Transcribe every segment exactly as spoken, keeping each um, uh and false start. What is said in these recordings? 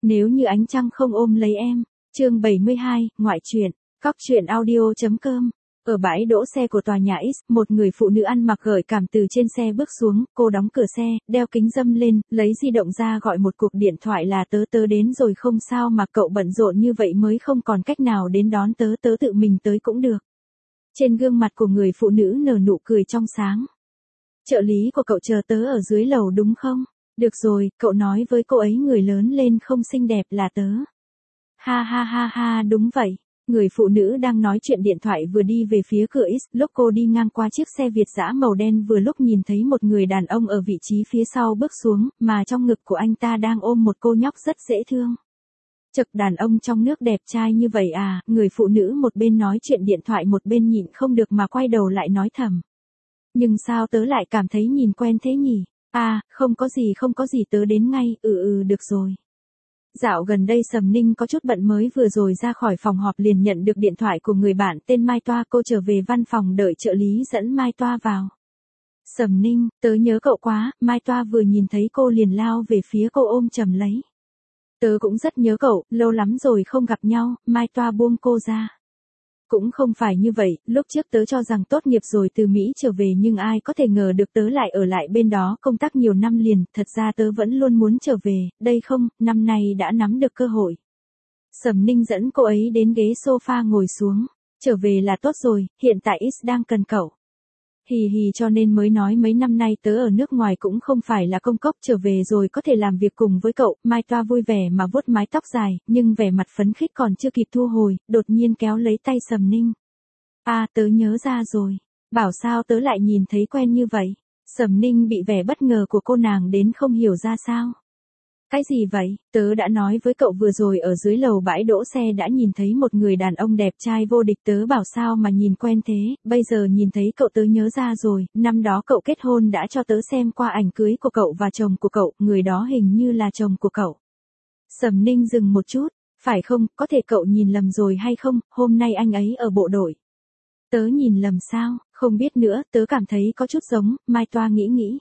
Nếu như ánh trăng không ôm lấy em. Chương bảy mươi hai, ngoại truyện. Cóc truyện audio chấm com. Ở bãi đỗ xe của tòa nhà X, một người phụ nữ ăn mặc gợi cảm từ trên xe bước xuống, cô đóng cửa xe, đeo kính râm lên, lấy di động ra gọi một cuộc điện thoại là tớ tớ đến rồi không sao mà cậu bận rộn như vậy mới không còn cách nào đến đón tớ tớ tự mình tới cũng được. Trên gương mặt của người phụ nữ nở nụ cười trong sáng. Trợ lý của cậu chờ tớ ở dưới lầu đúng không? Được rồi, cậu nói với cô ấy người lớn lên không xinh đẹp là tớ. Ha ha ha ha đúng vậy. Người phụ nữ đang nói chuyện điện thoại vừa đi về phía cửa X, lúc cô đi ngang qua chiếc xe Việt dã màu đen vừa lúc nhìn thấy một người đàn ông ở vị trí phía sau bước xuống, mà trong ngực của anh ta đang ôm một cô nhóc rất dễ thương. Chật, đàn ông trong nước đẹp trai như vậy à, người phụ nữ một bên nói chuyện điện thoại một bên nhịn không được mà quay đầu lại nói thầm. Nhưng sao tớ lại cảm thấy nhìn quen thế nhỉ? À, không có gì không có gì tớ đến ngay, ừ ừ được rồi. Dạo gần đây Sầm Ninh có chút bận mới vừa rồi ra khỏi phòng họp liền nhận được điện thoại của người bạn tên Mai Toa, cô trở về văn phòng đợi trợ lý dẫn Mai Toa vào. Sầm Ninh, tớ nhớ cậu quá, Mai Toa vừa nhìn thấy cô liền lao về phía cô ôm chầm lấy. Tớ cũng rất nhớ cậu, lâu lắm rồi không gặp nhau, Mai Toa buông cô ra. Cũng không phải như vậy, lúc trước tớ cho rằng tốt nghiệp rồi từ Mỹ trở về nhưng ai có thể ngờ được tớ lại ở lại bên đó công tác nhiều năm liền, thật ra tớ vẫn luôn muốn trở về, đây không, năm nay đã nắm được cơ hội. Sầm Ninh dẫn cô ấy đến ghế sofa ngồi xuống, trở về là tốt rồi, hiện tại X đang cần cậu. Hì hì cho nên mới nói mấy năm nay tớ ở nước ngoài cũng không phải là công cốc, trở về rồi có thể làm việc cùng với cậu. Mai Toa vui vẻ mà vuốt mái tóc dài, nhưng vẻ mặt phấn khích còn chưa kịp thu hồi, đột nhiên kéo lấy tay Sầm Ninh. À tớ nhớ ra rồi, bảo sao tớ lại nhìn thấy quen như vậy. Sầm Ninh bị vẻ bất ngờ của cô nàng đến không hiểu ra sao. Cái gì vậy, tớ đã nói với cậu vừa rồi ở dưới lầu bãi đỗ xe đã nhìn thấy một người đàn ông đẹp trai vô địch, tớ bảo sao mà nhìn quen thế, bây giờ nhìn thấy cậu tớ nhớ ra rồi, năm đó cậu kết hôn đã cho tớ xem qua ảnh cưới của cậu và chồng của cậu, người đó hình như là chồng của cậu. Sầm Ninh dừng một chút, phải không, có thể cậu nhìn lầm rồi hay không, hôm nay anh ấy ở bộ đội. Tớ nhìn lầm sao, không biết nữa, tớ cảm thấy có chút giống, Mai Toa nghĩ nghĩ.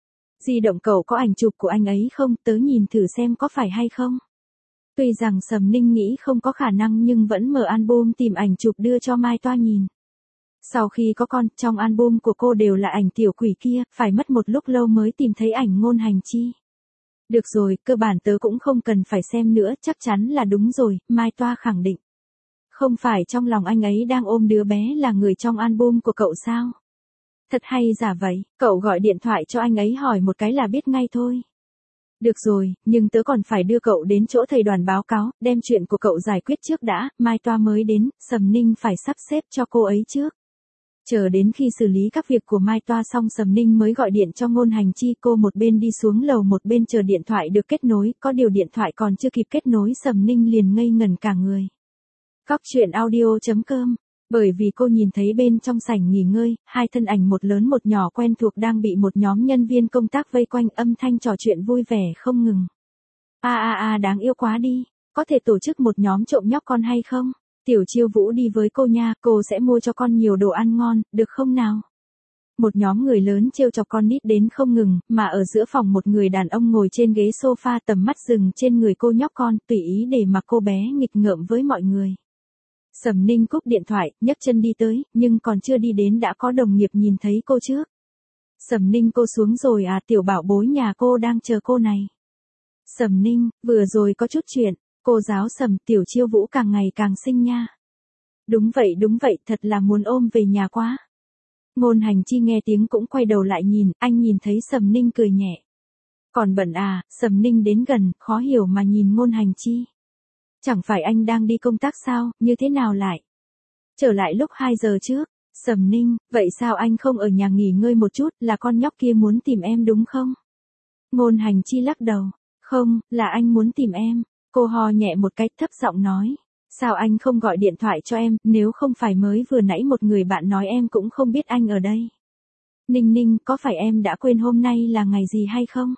Di động cậu có ảnh chụp của anh ấy không, tớ nhìn thử xem có phải hay không. Tuy rằng Sầm Ninh nghĩ không có khả năng nhưng vẫn mở album tìm ảnh chụp đưa cho Mai Toa nhìn. Sau khi có con, trong album của cô đều là ảnh tiểu quỷ kia, phải mất một lúc lâu mới tìm thấy ảnh Ngôn Hành Chi. Được rồi, cơ bản tớ cũng không cần phải xem nữa, chắc chắn là đúng rồi, Mai Toa khẳng định. Không phải trong lòng anh ấy đang ôm đứa bé là người trong album của cậu sao? Thật hay giả vậy, cậu gọi điện thoại cho anh ấy hỏi một cái là biết ngay thôi. Được rồi, nhưng tớ còn phải đưa cậu đến chỗ thầy Đoàn báo cáo, đem chuyện của cậu giải quyết trước đã, Mai Toa mới đến, Sầm Ninh phải sắp xếp cho cô ấy trước. Chờ đến khi xử lý các việc của Mai Toa xong Sầm Ninh mới gọi điện cho Ngôn Hành Chi, cô một bên đi xuống lầu một bên chờ điện thoại được kết nối, có điều điện thoại còn chưa kịp kết nối Sầm Ninh liền ngây ngẩn cả người. Cóc truyện audio chấm com. Bởi vì cô nhìn thấy bên trong sảnh nghỉ ngơi, hai thân ảnh một lớn một nhỏ quen thuộc đang bị một nhóm nhân viên công tác vây quanh, âm thanh trò chuyện vui vẻ không ngừng. A a a đáng yêu quá đi, có thể tổ chức một nhóm trộm nhóc con hay không? Tiểu Chiêu Vũ đi với cô nha, cô sẽ mua cho con nhiều đồ ăn ngon, được không nào? Một nhóm người lớn trêu chọc con nít đến không ngừng, mà ở giữa phòng một người đàn ông ngồi trên ghế sofa tầm mắt dừng trên người cô nhóc con, tùy ý để mặc cô bé nghịch ngợm với mọi người. Sầm Ninh cúp điện thoại, nhấc chân đi tới, nhưng còn chưa đi đến đã có đồng nghiệp nhìn thấy cô trước. Sầm Ninh cô xuống rồi à, tiểu bảo bối nhà cô đang chờ cô này. Sầm Ninh, vừa rồi có chút chuyện, cô giáo Sầm, Tiểu Chiêu Vũ càng ngày càng xinh nha. Đúng vậy đúng vậy, thật là muốn ôm về nhà quá. Ngôn Hành Chi nghe tiếng cũng quay đầu lại nhìn, anh nhìn thấy Sầm Ninh cười nhẹ. Còn bận à, Sầm Ninh đến gần, khó hiểu mà nhìn Ngôn Hành Chi. Chẳng phải anh đang đi công tác sao, như thế nào lại? Trở lại lúc hai giờ trước, Sầm Ninh, vậy sao anh không ở nhà nghỉ ngơi một chút, là con nhóc kia muốn tìm em đúng không? Ngôn Hành Chi lắc đầu, không, là anh muốn tìm em, cô ho nhẹ một cách thấp giọng nói. Sao anh không gọi điện thoại cho em, nếu không phải mới vừa nãy một người bạn nói em cũng không biết anh ở đây. Ninh Ninh, có phải em đã quên hôm nay là ngày gì hay không?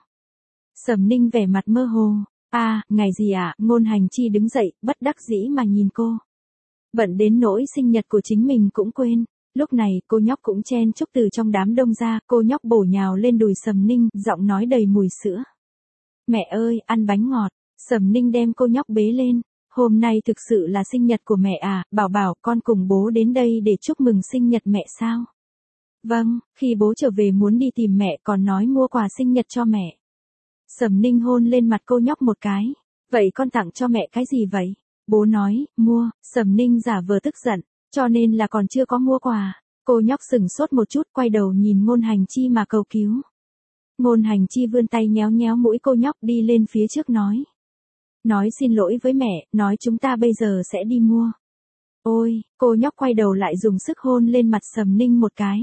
Sầm Ninh vẻ mặt mơ hồ. À, ngày gì ạ? À? Ngôn Hành Chi đứng dậy, bất đắc dĩ mà nhìn cô. Bận đến nỗi sinh nhật của chính mình cũng quên. Lúc này, cô nhóc cũng chen chúc từ trong đám đông ra, cô nhóc bổ nhào lên đùi Sầm Ninh, giọng nói đầy mùi sữa. Mẹ ơi, ăn bánh ngọt. Sầm Ninh đem cô nhóc bế lên. Hôm nay thực sự là sinh nhật của mẹ à, bảo bảo con cùng bố đến đây để chúc mừng sinh nhật mẹ sao? Vâng, khi bố trở về muốn đi tìm mẹ còn nói mua quà sinh nhật cho mẹ. Sầm Ninh hôn lên mặt cô nhóc một cái. Vậy con tặng cho mẹ cái gì vậy? Bố nói, mua. Sầm Ninh giả vờ tức giận, cho nên là còn chưa có mua quà. Cô nhóc sừng sốt một chút, quay đầu nhìn Ngôn Hành Chi mà cầu cứu. Ngôn Hành Chi vươn tay nhéo nhéo mũi cô nhóc đi lên phía trước nói. Nói xin lỗi với mẹ, nói chúng ta bây giờ sẽ đi mua. Ôi, cô nhóc quay đầu lại dùng sức hôn lên mặt Sầm Ninh một cái.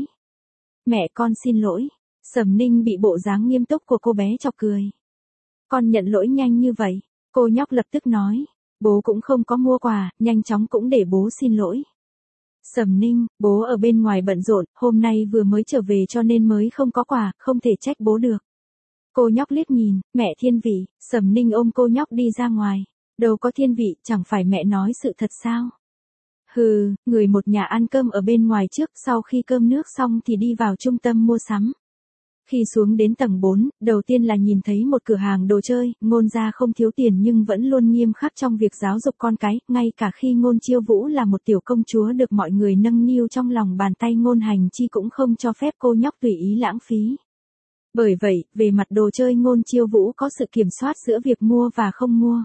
Mẹ con xin lỗi. Sầm Ninh bị bộ dáng nghiêm túc của cô bé chọc cười. Con nhận lỗi nhanh như vậy. Cô nhóc lập tức nói. Bố cũng không có mua quà, nhanh chóng cũng để bố xin lỗi. Sầm Ninh, bố ở bên ngoài bận rộn, hôm nay vừa mới trở về cho nên mới không có quà, không thể trách bố được. Cô nhóc liếc nhìn, mẹ thiên vị. Sầm Ninh ôm cô nhóc đi ra ngoài. Đâu có thiên vị, chẳng phải mẹ nói sự thật sao? Hừ, người một nhà ăn cơm ở bên ngoài trước, sau khi cơm nước xong thì đi vào trung tâm mua sắm. Khi xuống đến tầng bốn, đầu tiên là nhìn thấy một cửa hàng đồ chơi, Ngôn gia không thiếu tiền nhưng vẫn luôn nghiêm khắc trong việc giáo dục con cái, ngay cả khi Ngôn Chiêu Vũ là một tiểu công chúa được mọi người nâng niu trong lòng bàn tay, Ngôn Hành Chi cũng không cho phép cô nhóc tùy ý lãng phí. Bởi vậy, về mặt đồ chơi Ngôn Chiêu Vũ có sự kiểm soát giữa việc mua và không mua.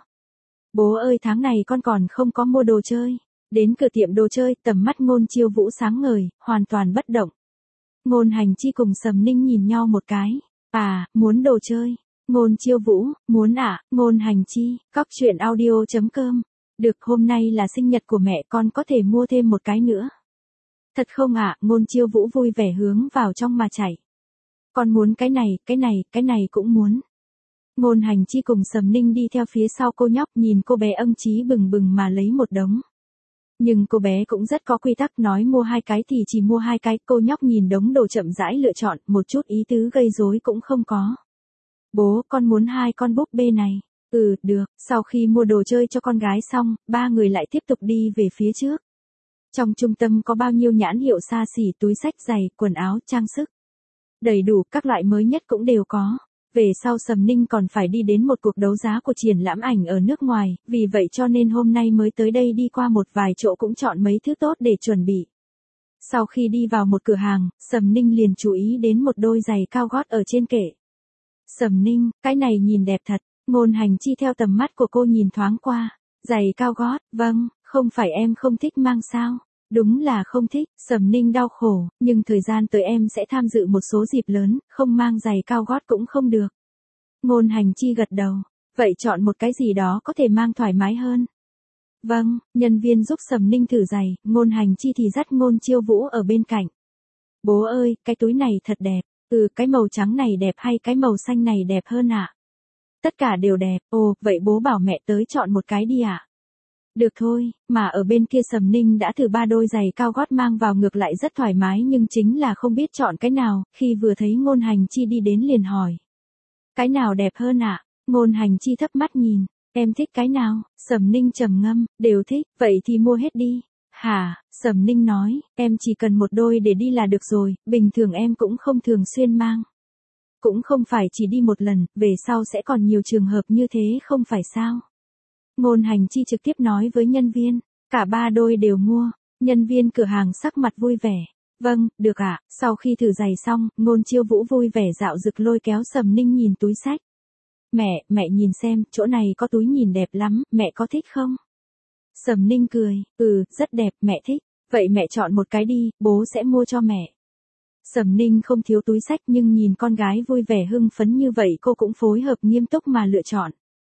Bố ơi, tháng này con còn không có mua đồ chơi. Đến cửa tiệm đồ chơi, tầm mắt Ngôn Chiêu Vũ sáng ngời, hoàn toàn bất động. Ngôn Hành Chi cùng Sầm Ninh nhìn nhau một cái. À, muốn đồ chơi. Ngôn Chiêu Vũ, muốn ạ. À? Ngôn Hành Chi, cóc truyện audio chấm com. Được, hôm nay là sinh nhật của mẹ, con có thể mua thêm một cái nữa. Thật không ạ? À? Ngôn Chiêu Vũ vui vẻ hướng vào trong mà chạy. Con muốn cái này, cái này, cái này cũng muốn. Ngôn Hành Chi cùng Sầm Ninh đi theo phía sau cô nhóc, nhìn cô bé âm chí bừng bừng mà lấy một đống. Nhưng cô bé cũng rất có quy tắc, nói mua hai cái thì chỉ mua hai cái. Cô nhóc nhìn đống đồ chậm rãi lựa chọn, một chút ý tứ gây rối cũng không có. Bố, con muốn hai con búp bê này. Ừ, được. Sau khi mua đồ chơi cho con gái xong, ba người lại tiếp tục đi về phía trước. Trong trung tâm có bao nhiêu nhãn hiệu xa xỉ, túi xách, giày, quần áo, trang sức. Đầy đủ, các loại mới nhất cũng đều có. Về sau Sầm Ninh còn phải đi đến một cuộc đấu giá của triển lãm ảnh ở nước ngoài, vì vậy cho nên hôm nay mới tới đây, đi qua một vài chỗ cũng chọn mấy thứ tốt để chuẩn bị. Sau khi đi vào một cửa hàng, Sầm Ninh liền chú ý đến một đôi giày cao gót ở trên kệ. Sầm Ninh, cái này nhìn đẹp thật. Ngôn Hành Chi theo tầm mắt của cô nhìn thoáng qua. Giày cao gót, vâng, không phải em không thích mang sao? Đúng là không thích. Sầm Ninh đau khổ, nhưng thời gian tới em sẽ tham dự một số dịp lớn, không mang giày cao gót cũng không được. Ngôn Hành Chi gật đầu. Vậy chọn một cái gì đó có thể mang thoải mái hơn. Vâng, nhân viên giúp Sầm Ninh thử giày, Ngôn Hành Chi thì dắt Ngôn Chiêu Vũ ở bên cạnh. Bố ơi, cái túi này thật đẹp. Ừ, cái màu trắng này đẹp hay cái màu xanh này đẹp hơn ạ? À? Tất cả đều đẹp. Ồ, vậy bố bảo mẹ tới chọn một cái đi ạ. À? Được thôi, mà ở bên kia Sầm Ninh đã thử ba đôi giày cao gót mang vào ngược lại rất thoải mái, nhưng chính là không biết chọn cái nào, khi vừa thấy Ngôn Hành Chi đi đến liền hỏi. Cái nào đẹp hơn ạ? À? Ngôn Hành Chi thấp mắt nhìn, em thích cái nào? Sầm Ninh trầm ngâm, đều thích, vậy thì mua hết đi. Hả? Sầm Ninh nói, em chỉ cần một đôi để đi là được rồi, bình thường em cũng không thường xuyên mang. Cũng không phải chỉ đi một lần, về sau sẽ còn nhiều trường hợp như thế không phải sao? Ngôn Hành Chi trực tiếp nói với nhân viên, cả ba đôi đều mua. Nhân viên cửa hàng sắc mặt vui vẻ. Vâng, được ạ. À. Sau khi thử giày xong, Ngôn Chiêu Vũ vui vẻ dạo dực lôi kéo Sầm Ninh nhìn túi xách. Mẹ, mẹ nhìn xem, chỗ này có túi nhìn đẹp lắm, mẹ có thích không? Sầm Ninh cười, ừ, rất đẹp, mẹ thích. Vậy mẹ chọn một cái đi, bố sẽ mua cho mẹ. Sầm Ninh không thiếu túi xách nhưng nhìn con gái vui vẻ hưng phấn như vậy, cô cũng phối hợp nghiêm túc mà lựa chọn.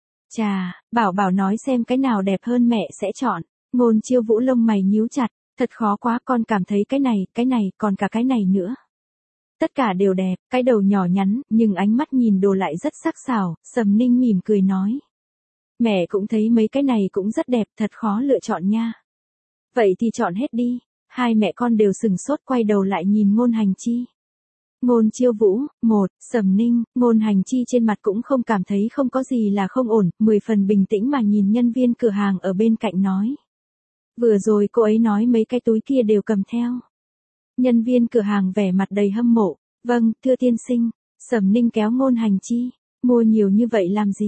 Chà, bảo bảo nói xem cái nào đẹp hơn mẹ sẽ chọn. Ngôn Chiêu Vũ lông mày nhíu chặt, thật khó quá, con cảm thấy cái này, cái này, còn cả cái này nữa. Tất cả đều đẹp, cái đầu nhỏ nhắn, nhưng ánh mắt nhìn đồ lại rất sắc sảo. Sầm Ninh mỉm cười nói. Mẹ cũng thấy mấy cái này cũng rất đẹp, thật khó lựa chọn nha. Vậy thì chọn hết đi. Hai mẹ con đều sừng sốt quay đầu lại nhìn Ngôn Hành Chi. Ngôn Chiêu Vũ, một, Sầm Ninh, Ngôn Hành Chi trên mặt cũng không cảm thấy không có gì là không ổn, mười phần bình tĩnh mà nhìn nhân viên cửa hàng ở bên cạnh nói. Vừa rồi cô ấy nói mấy cái túi kia đều cầm theo. Nhân viên cửa hàng vẻ mặt đầy hâm mộ. Vâng, thưa tiên sinh. Sầm Ninh kéo Ngôn Hành Chi. Mua nhiều như vậy làm gì?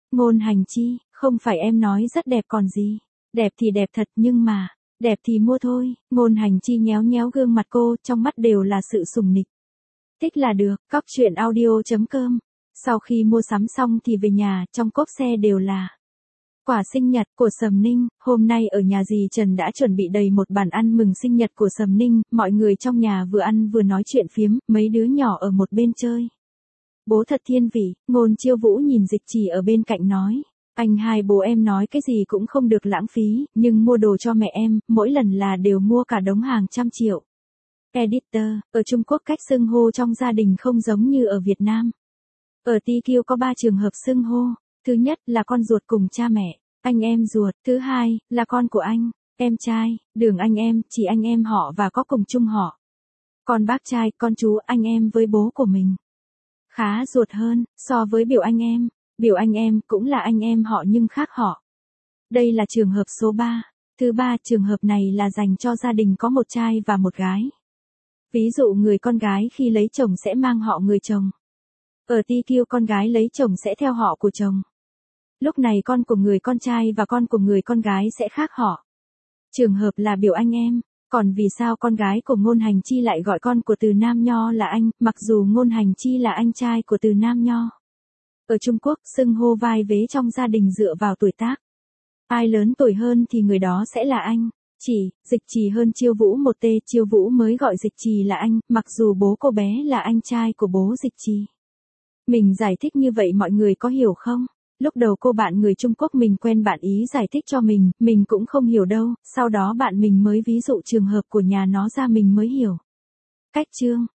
Ngôn Hành Chi, không phải em nói rất đẹp còn gì. Đẹp thì đẹp thật nhưng mà, đẹp thì mua thôi. Ngôn Hành Chi nhéo nhéo gương mặt cô, trong mắt đều là sự sùng nịch. Thích là được, cóc truyện audio chấm com. Sau khi mua sắm xong thì về nhà, trong cốp xe đều là quà sinh nhật của Sầm Ninh. Hôm nay ở nhà dì Trần đã chuẩn bị đầy một bàn ăn mừng sinh nhật của Sầm Ninh, mọi người trong nhà vừa ăn vừa nói chuyện phiếm, mấy đứa nhỏ ở một bên chơi. Bố thật thiên vị, Ngôn Chiêu Vũ nhìn Dịch Trì ở bên cạnh nói. Anh hai bố em nói cái gì cũng không được lãng phí, nhưng mua đồ cho mẹ em, mỗi lần là đều mua cả đống hàng trăm triệu. Editor, ở Trung Quốc cách xưng hô trong gia đình không giống như ở Việt Nam. Ở Ti Kiêu có ba trường hợp xưng hô. Thứ nhất là con ruột cùng cha mẹ, anh em ruột. Thứ hai là con của anh, em trai, đường anh em, chỉ anh em họ và có cùng chung họ. Con bác trai, con chú, anh em với bố của mình. Khá ruột hơn, so với biểu anh em. Biểu anh em cũng là anh em họ nhưng khác họ. Đây là trường hợp số ba. Thứ ba, trường hợp này là dành cho gia đình có một trai và một gái. Ví dụ người con gái khi lấy chồng sẽ mang họ người chồng. Ở Ti Kiêu con gái lấy chồng sẽ theo họ của chồng. Lúc này con của người con trai và con của người con gái sẽ khác họ. Trường hợp là biểu anh em. Còn vì sao con gái của Ngôn Hành Chi lại gọi con của Từ Nam Nho là anh, mặc dù Ngôn Hành Chi là anh trai của Từ Nam Nho? Ở Trung Quốc, xưng hô vai vế trong gia đình dựa vào tuổi tác. Ai lớn tuổi hơn thì người đó sẽ là anh. Chỉ, Dịch Trì hơn Chiêu Vũ một tê, Chiêu Vũ mới gọi Dịch Trì là anh, mặc dù bố cô bé là anh trai của bố Dịch Trì. Mình giải thích như vậy mọi người có hiểu không? Lúc đầu cô bạn người Trung Quốc mình quen bạn ý giải thích cho mình, mình cũng không hiểu đâu, sau đó bạn mình mới ví dụ trường hợp của nhà nó ra mình mới hiểu. Cách chương